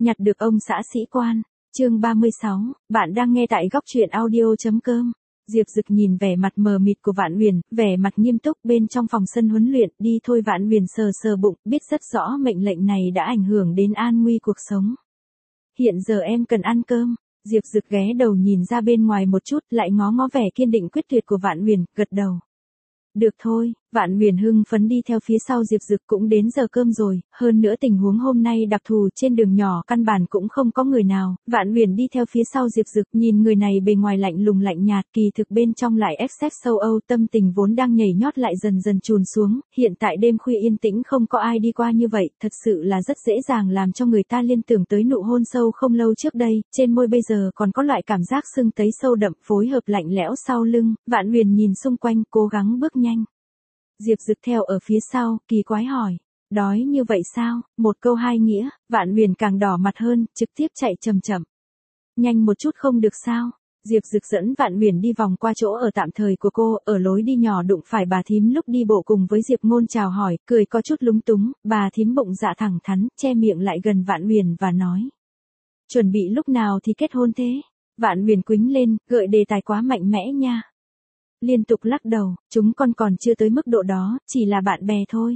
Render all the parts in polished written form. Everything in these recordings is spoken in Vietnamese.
Nhặt được ông xã sĩ quan. Chương 36, bạn đang nghe tại góc truyện audio.com. Diệp Dực nhìn vẻ mặt mờ mịt của Vạn Huyền, vẻ mặt nghiêm túc bên trong phòng sân huấn luyện, đi thôi. Vạn Huyền sờ sờ bụng, biết rất rõ mệnh lệnh này đã ảnh hưởng đến an nguy cuộc sống. Hiện giờ em cần ăn cơm. Diệp Dực ghé đầu nhìn ra bên ngoài một chút, lại ngó ngó vẻ kiên định quyết tuyệt của Vạn Huyền, gật đầu. Được thôi. Vạn Huyền hưng phấn đi theo phía sau Diệp Dực. Cũng đến giờ cơm rồi, hơn nữa tình huống hôm nay đặc thù, trên đường nhỏ căn bản cũng không có người nào. Vạn Huyền đi theo phía sau Diệp Dực, nhìn người này bề ngoài lạnh lùng lạnh nhạt, kỳ thực bên trong lại ép xét sâu âu, tâm tình vốn đang nhảy nhót lại dần dần chùn xuống. Hiện tại đêm khuya yên tĩnh không có ai đi qua như vậy, thật sự là rất dễ dàng làm cho người ta liên tưởng tới nụ hôn sâu không lâu trước đây, trên môi bây giờ còn có loại cảm giác sưng tấy sâu đậm, phối hợp lạnh lẽo sau lưng. Vạn Huyền nhìn xung quanh, cố gắng bước nhanh. Diệp Dực theo ở phía sau, kỳ quái hỏi. Đói như vậy sao? Một câu hai nghĩa. Vạn Huyền càng đỏ mặt hơn, trực tiếp chạy chậm chậm. Nhanh một chút không được sao? Diệp Dực dẫn Vạn Huyền đi vòng qua chỗ ở tạm thời của cô, ở lối đi nhỏ đụng phải bà thím lúc đi bộ cùng với Diệp Ngôn chào hỏi, cười có chút lúng túng. Bà thím bụng dạ thẳng thắn, che miệng lại gần Vạn Huyền và nói. Chuẩn bị lúc nào thì kết hôn thế? Vạn Huyền quĩnh lên, gợi đề tài quá mạnh mẽ nha. Liên tục lắc đầu, chúng con còn chưa tới mức độ đó, chỉ là bạn bè thôi.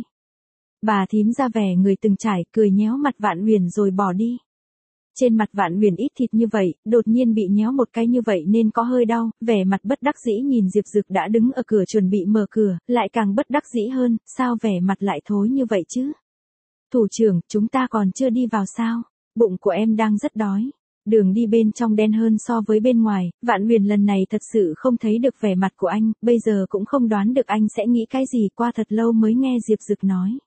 Bà thím ra vẻ người từng trải, cười nhéo mặt Vạn Huyền rồi bỏ đi. Trên mặt Vạn Huyền ít thịt như vậy, đột nhiên bị nhéo một cái như vậy nên có hơi đau, vẻ mặt bất đắc dĩ nhìn Diệp Dực đã đứng ở cửa chuẩn bị mở cửa, lại càng bất đắc dĩ hơn, sao vẻ mặt lại thối như vậy chứ? Thủ trưởng, chúng ta còn chưa đi vào sao? Bụng của em đang rất đói. Đường đi bên trong đen hơn so với bên ngoài, Vạn Huyền lần này thật sự không thấy được vẻ mặt của anh, bây giờ cũng không đoán được anh sẽ nghĩ cái gì, qua thật lâu mới nghe Diệp Dực nói.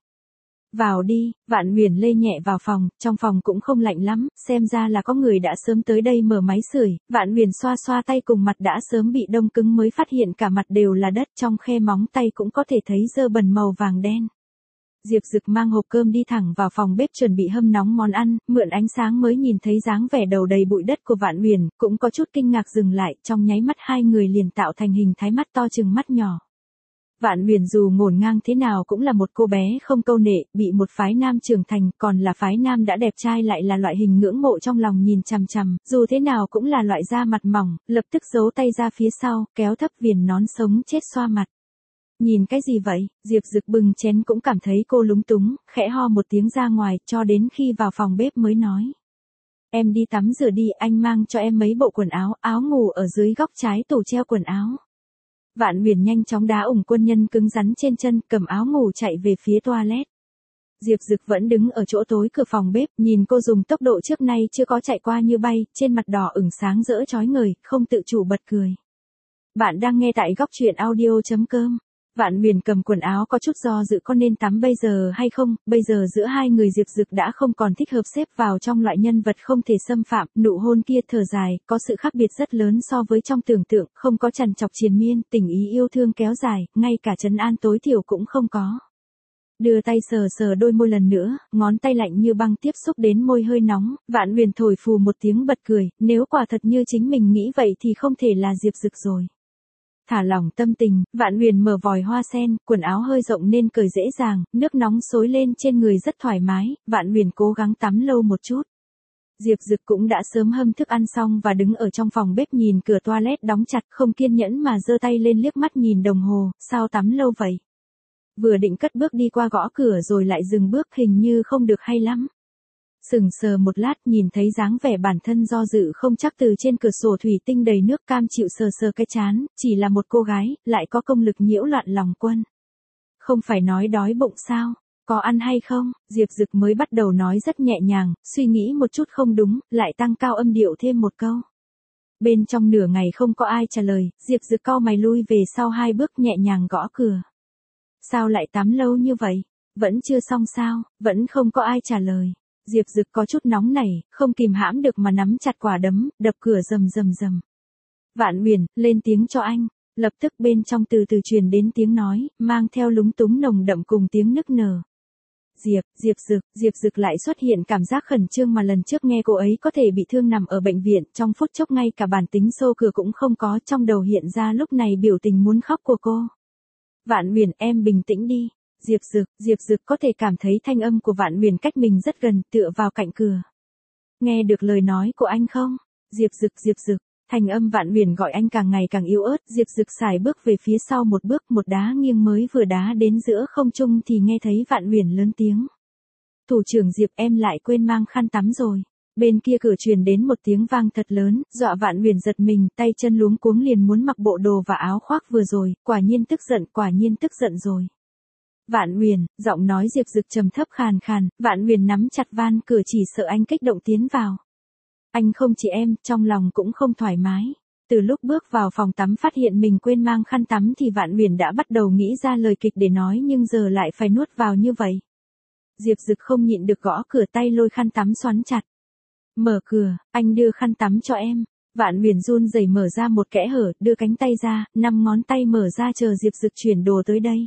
Vào đi. Vạn Huyền lê nhẹ vào phòng, trong phòng cũng không lạnh lắm, xem ra là có người đã sớm tới đây mở máy sưởi. Vạn Huyền xoa xoa tay cùng mặt đã sớm bị đông cứng mới phát hiện cả mặt đều là đất, trong khe móng tay cũng có thể thấy dơ bẩn màu vàng đen. Diệp Dực mang hộp cơm đi thẳng vào phòng bếp chuẩn bị hâm nóng món ăn, mượn ánh sáng mới nhìn thấy dáng vẻ đầu đầy bụi đất của Vạn Huyền, cũng có chút kinh ngạc dừng lại, trong nháy mắt hai người liền tạo thành hình thái mắt to chừng mắt nhỏ. Vạn Huyền dù ngổn ngang thế nào cũng là một cô bé không câu nệ, bị một phái nam trưởng thành, còn là phái nam đã đẹp trai lại là loại hình ngưỡng mộ trong lòng nhìn chằm chằm, dù thế nào cũng là loại da mặt mỏng, lập tức giấu tay ra phía sau, kéo thấp viền nón sống chết xoa mặt. Nhìn cái gì vậy? Diệp Dực bừng chén cũng cảm thấy cô lúng túng, khẽ ho một tiếng ra ngoài, cho đến khi vào phòng bếp mới nói. Em đi tắm rửa đi, anh mang cho em mấy bộ quần áo, áo ngủ ở dưới góc trái tủ treo quần áo. Vạn Huyền nhanh chóng đá ủng quân nhân cứng rắn trên chân, cầm áo ngủ chạy về phía toilet. Diệp Dực vẫn đứng ở chỗ tối cửa phòng bếp, nhìn cô dùng tốc độ trước nay chưa có chạy qua như bay, trên mặt đỏ ửng sáng rỡ chói ngời, không tự chủ bật cười. Bạn đang nghe tại góc truyện audio.com. Vạn Huyền cầm quần áo có chút do dự có nên tắm bây giờ hay không, bây giờ giữa hai người Diệp Dực đã không còn thích hợp xếp vào trong loại nhân vật không thể xâm phạm, nụ hôn kia thở dài, có sự khác biệt rất lớn so với trong tưởng tượng, không có trằn trọc triền miên, tình ý yêu thương kéo dài, ngay cả trấn an tối thiểu cũng không có. Đưa tay sờ sờ đôi môi lần nữa, ngón tay lạnh như băng tiếp xúc đến môi hơi nóng, Vạn Huyền thổi phù một tiếng bật cười, nếu quả thật như chính mình nghĩ vậy thì không thể là Diệp Dực rồi. Thả lỏng tâm tình, Vạn Huyền mở vòi hoa sen, quần áo hơi rộng nên cởi dễ dàng, nước nóng xối lên trên người rất thoải mái, Vạn Huyền cố gắng tắm lâu một chút. Diệp Dực cũng đã sớm hâm thức ăn xong và đứng ở trong phòng bếp nhìn cửa toilet đóng chặt, không kiên nhẫn mà giơ tay lên liếc mắt nhìn đồng hồ, sao tắm lâu vậy? Vừa định cất bước đi qua gõ cửa rồi lại dừng bước, hình như không được hay lắm. Sững sờ một lát nhìn thấy dáng vẻ bản thân do dự không chắc từ trên cửa sổ thủy tinh đầy nước, cam chịu sờ sờ cái trán, chỉ là một cô gái, lại có công lực nhiễu loạn lòng quân. Không phải nói đói bụng sao, có ăn hay không? Diệp Dực mới bắt đầu nói rất nhẹ nhàng, suy nghĩ một chút không đúng, lại tăng cao âm điệu thêm một câu. Bên trong nửa ngày không có ai trả lời, Diệp Dực cau mày lui về sau hai bước nhẹ nhàng gõ cửa. Sao lại tắm lâu như vậy? Vẫn chưa xong sao? Vẫn không có ai trả lời. Diệp Dực có chút nóng nảy, không kìm hãm được mà nắm chặt quả đấm, đập cửa rầm rầm rầm. Vạn Huyền, lên tiếng cho anh. Lập tức bên trong từ từ truyền đến tiếng nói, mang theo lúng túng nồng đậm cùng tiếng nức nở. Diệp Dực lại xuất hiện cảm giác khẩn trương mà lần trước nghe cô ấy có thể bị thương nằm ở bệnh viện, trong phút chốc ngay cả bản tính xô cửa cũng không có, trong đầu hiện ra lúc này biểu tình muốn khóc của cô. Vạn Huyền, em bình tĩnh đi. Diệp Dực có thể cảm thấy thanh âm của Vạn Huyền cách mình rất gần, tựa vào cạnh cửa. Nghe được lời nói của anh không? Diệp Dực, thanh âm Vạn Huyền gọi anh càng ngày càng yếu ớt, Diệp Dực xài bước về phía sau một bước, một đá nghiêng mới vừa đá đến giữa không trung thì nghe thấy Vạn Huyền lớn tiếng. Thủ trưởng Diệp, em lại quên mang khăn tắm rồi. Bên kia cửa truyền đến một tiếng vang thật lớn, dọa Vạn Huyền giật mình, tay chân luống cuống liền muốn mặc bộ đồ và áo khoác vừa rồi, quả nhiên tức giận rồi. Vạn Huyền, giọng nói Diệp Dực trầm thấp khàn khàn, Vạn Huyền nắm chặt van cửa chỉ sợ anh kích động tiến vào. Anh không chỉ em, trong lòng cũng không thoải mái. Từ lúc bước vào phòng tắm phát hiện mình quên mang khăn tắm thì Vạn Huyền đã bắt đầu nghĩ ra lời kịch để nói nhưng giờ lại phải nuốt vào như vậy. Diệp Dực không nhịn được gõ cửa, tay lôi khăn tắm xoắn chặt. Mở cửa, anh đưa khăn tắm cho em. Vạn Huyền run rẩy mở ra một kẽ hở, đưa cánh tay ra, 5 ngón tay mở ra chờ Diệp Dực chuyển đồ tới đây.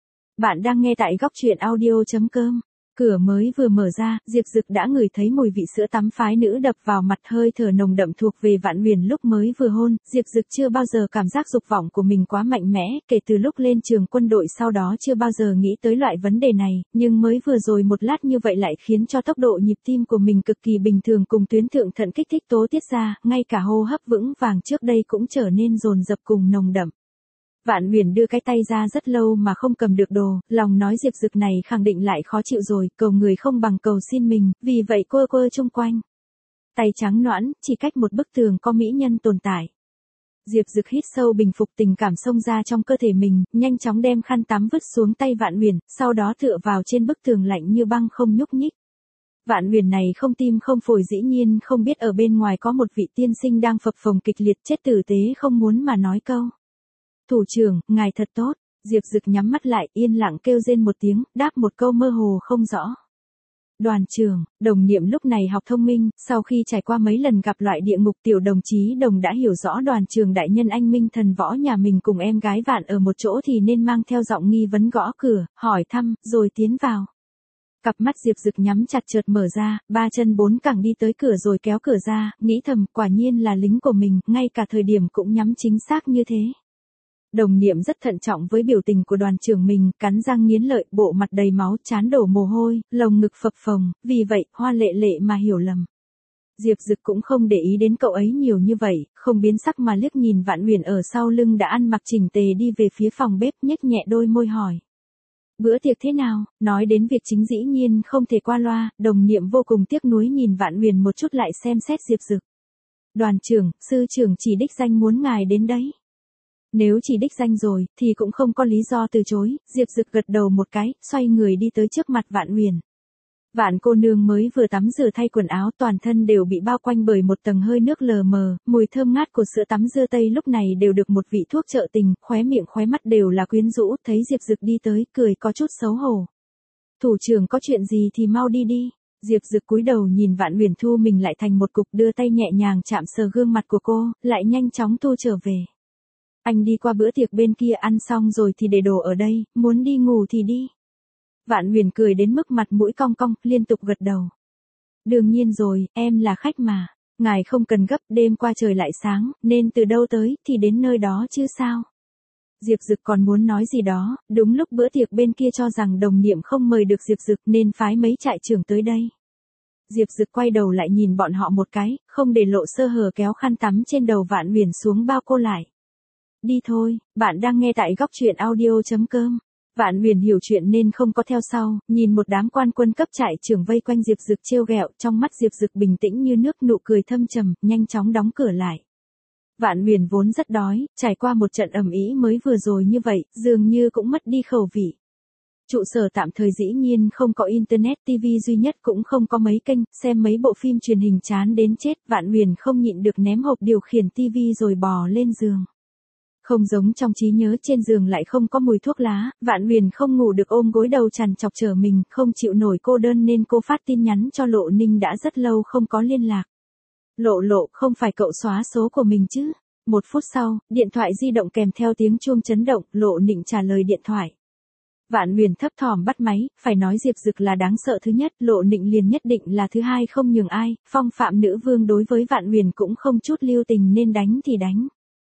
Bạn đang nghe tại góc truyện audio.com. Cửa mới vừa mở ra, Diệp Dực đã ngửi thấy mùi vị sữa tắm phái nữ đập vào mặt, hơi thở nồng đậm thuộc về Vạn Huyền lúc mới vừa hôn. Diệp Dực chưa bao giờ cảm giác dục vọng của mình quá mạnh mẽ, kể từ lúc lên trường quân đội sau đó chưa bao giờ nghĩ tới loại vấn đề này, nhưng mới vừa rồi một lát như vậy lại khiến cho tốc độ nhịp tim của mình cực kỳ bình thường cùng tuyến thượng thận kích thích tố tiết ra, ngay cả hô hấp vững vàng trước đây cũng trở nên dồn dập cùng nồng đậm. Vạn Huyền đưa cái tay ra rất lâu mà không cầm được đồ, lòng nói Diệp Dực này khẳng định lại khó chịu rồi, cầu người không bằng cầu xin mình, vì vậy cô chung quanh. Tay trắng nõn, chỉ cách một bức tường có mỹ nhân tồn tại. Diệp Dực hít sâu bình phục tình cảm xông ra trong cơ thể mình, nhanh chóng đem khăn tắm vứt xuống tay Vạn Huyền, sau đó tựa vào trên bức tường lạnh như băng không nhúc nhích. Vạn Huyền này không tim không phổi dĩ nhiên không biết ở bên ngoài có một vị tiên sinh đang phập phồng kịch liệt, chết tử tế không muốn mà nói câu. Thủ trưởng, ngài thật tốt. Diệp Dực nhắm mắt lại, yên lặng kêu rên một tiếng, đáp một câu mơ hồ không rõ. Đoàn trưởng, đồng niệm lúc này học thông minh, sau khi trải qua mấy lần gặp loại địa ngục, tiểu đồng chí đồng đã hiểu rõ đoàn trưởng đại nhân anh minh thần võ nhà mình cùng em gái Vạn ở một chỗ thì nên mang theo giọng nghi vấn gõ cửa, hỏi thăm, rồi tiến vào. Cặp mắt Diệp Dực nhắm chặt chợt mở ra, 3 chân 4 cẳng đi tới cửa rồi kéo cửa ra, nghĩ thầm, quả nhiên là lính của mình, ngay cả thời điểm cũng nhắm chính xác như thế. Đồng niệm rất thận trọng với biểu tình của đoàn trưởng mình, cắn răng nghiến lợi, bộ mặt đầy máu, trán đổ mồ hôi, lồng ngực phập phồng, vì vậy, hoa lệ lệ mà hiểu lầm. Diệp Dực cũng không để ý đến cậu ấy nhiều như vậy, không biến sắc mà liếc nhìn Vạn Huyền ở sau lưng đã ăn mặc chỉnh tề đi về phía phòng bếp, nhếch nhẹ đôi môi hỏi. Bữa tiệc thế nào? Nói đến việc chính dĩ nhiên không thể qua loa, đồng niệm vô cùng tiếc nuối nhìn Vạn Huyền một chút lại xem xét Diệp Dực. Đoàn trưởng, sư trưởng chỉ đích danh muốn ngài đến đấy. Nếu chỉ đích danh rồi, thì cũng không có lý do từ chối, Diệp Dực gật đầu một cái, xoay người đi tới trước mặt Vạn Huyền. Vạn cô nương mới vừa tắm rửa thay quần áo, toàn thân đều bị bao quanh bởi một tầng hơi nước lờ mờ, mùi thơm ngát của sữa tắm dưa tây lúc này đều được một vị thuốc trợ tình, khóe miệng khóe mắt đều là quyến rũ, thấy Diệp Dực đi tới, cười có chút xấu hổ. Thủ trưởng có chuyện gì thì mau đi đi. Diệp Dực cúi đầu nhìn Vạn Huyền thu mình lại thành một cục, đưa tay nhẹ nhàng chạm sờ gương mặt của cô, lại nhanh chóng thu trở về. Anh đi qua bữa tiệc bên kia ăn xong rồi thì để đồ ở đây, muốn đi ngủ thì đi. Vạn Huyền cười đến mức mặt mũi cong cong, liên tục gật đầu. Đương nhiên rồi, em là khách mà. Ngài không cần gấp, đêm qua trời lại sáng, nên từ đâu tới thì đến nơi đó chứ sao. Diệp Dực còn muốn nói gì đó, đúng lúc bữa tiệc bên kia cho rằng đồng niệm không mời được Diệp Dực nên phái mấy trại trưởng tới đây. Diệp Dực quay đầu lại nhìn bọn họ một cái, không để lộ sơ hở kéo khăn tắm trên đầu Vạn Huyền xuống bao cô lại. Đi thôi, bạn đang nghe tại góc truyện audio.com. Vạn Huyền hiểu chuyện nên không có theo sau, nhìn một đám quan quân cấp trại trưởng vây quanh Diệp Dực trêu ghẹo, trong mắt Diệp Dực bình tĩnh như nước, nụ cười thâm trầm, nhanh chóng đóng cửa lại. Vạn Huyền vốn rất đói, trải qua một trận ầm ĩ mới vừa rồi như vậy, dường như cũng mất đi khẩu vị. Trụ sở tạm thời dĩ nhiên không có internet, TV duy nhất cũng không có mấy kênh, xem mấy bộ phim truyền hình chán đến chết, Vạn Huyền không nhịn được ném hộp điều khiển TV rồi bò lên giường. Không giống trong trí nhớ, trên giường lại không có mùi thuốc lá, Vạn Huyền không ngủ được ôm gối đầu trằn trọc trở mình, không chịu nổi cô đơn nên cô phát tin nhắn cho Lộ Ninh đã rất lâu không có liên lạc. Lộ, không phải cậu xóa số của mình chứ? 1 phút sau, điện thoại di động kèm theo tiếng chuông chấn động, Lộ Ninh trả lời điện thoại. Vạn Huyền thấp thỏm bắt máy, phải nói Diệp Dực là đáng sợ thứ nhất, Lộ Ninh liền nhất định là thứ hai, không nhường ai, phong phạm nữ vương đối với Vạn Huyền cũng không chút lưu tình nên đánh thì đánh.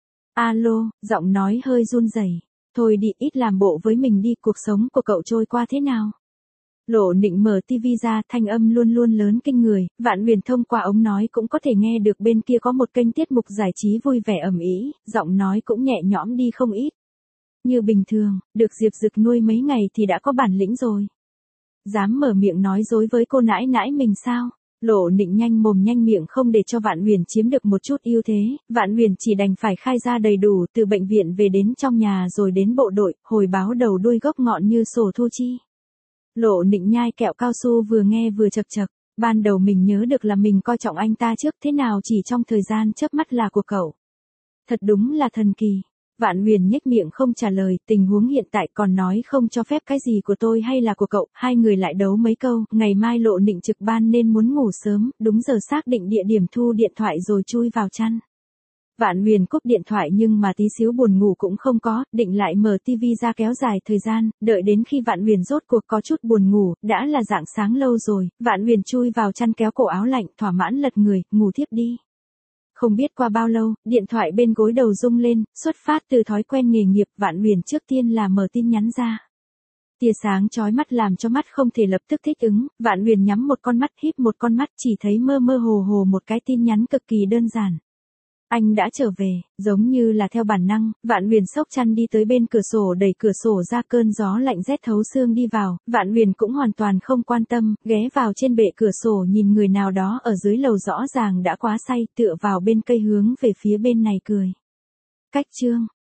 Alo, giọng nói hơi run rẩy. Thôi đi, ít làm bộ với mình đi, cuộc sống của cậu trôi qua thế nào? Lộ Nịnh mở tivi ra, thanh âm luôn luôn lớn kinh người, Vạn Huyền thông qua ống nói cũng có thể nghe được bên kia có một kênh tiết mục giải trí vui vẻ ầm ĩ, giọng nói cũng nhẹ nhõm đi không ít. Như bình thường, được Diệp Dực nuôi mấy ngày thì đã có bản lĩnh rồi. Dám mở miệng nói dối với cô nãi nãi mình sao? Lộ Nịnh nhanh mồm nhanh miệng không để cho Vạn Huyền chiếm được một chút ưu thế, Vạn Huyền chỉ đành phải khai ra đầy đủ, từ bệnh viện về đến trong nhà rồi đến bộ đội, hồi báo đầu đuôi gốc ngọn như sổ thu chi. Lộ Nịnh nhai kẹo cao su vừa nghe vừa chật chật, ban đầu mình nhớ được là mình coi trọng anh ta trước, thế nào chỉ trong thời gian chớp mắt là của cậu. Thật đúng là thần kỳ. Vạn Huyền nhếch miệng không trả lời, tình huống hiện tại còn nói không cho phép cái gì của tôi hay là của cậu, hai người lại đấu mấy câu, ngày mai Lộ Nịnh trực ban nên muốn ngủ sớm, đúng giờ xác định địa điểm thu điện thoại rồi chui vào chăn. Vạn Huyền cúp điện thoại nhưng mà tí xíu buồn ngủ cũng không có, định lại mở tivi ra kéo dài thời gian, đợi đến khi Vạn Huyền rốt cuộc có chút buồn ngủ, đã là rạng sáng lâu rồi, Vạn Huyền chui vào chăn kéo cổ áo lạnh, thỏa mãn lật người, ngủ thiếp đi. Không biết qua bao lâu, điện thoại bên gối đầu rung lên, xuất phát từ thói quen nghề nghiệp, Vạn Huyền trước tiên là mở tin nhắn ra. Tia sáng chói mắt làm cho mắt không thể lập tức thích ứng, Vạn Huyền nhắm một con mắt híp một con mắt, chỉ thấy mơ mơ hồ hồ một cái tin nhắn cực kỳ đơn giản. Anh đã trở về, giống như là theo bản năng, Vạn Huyền xốc chăn đi tới bên cửa sổ, đẩy cửa sổ ra, cơn gió lạnh rét thấu xương đi vào, Vạn Huyền cũng hoàn toàn không quan tâm, ghé vào trên bệ cửa sổ nhìn người nào đó ở dưới lầu rõ ràng đã quá say, tựa vào bên cây hướng về phía bên này cười. Cách chương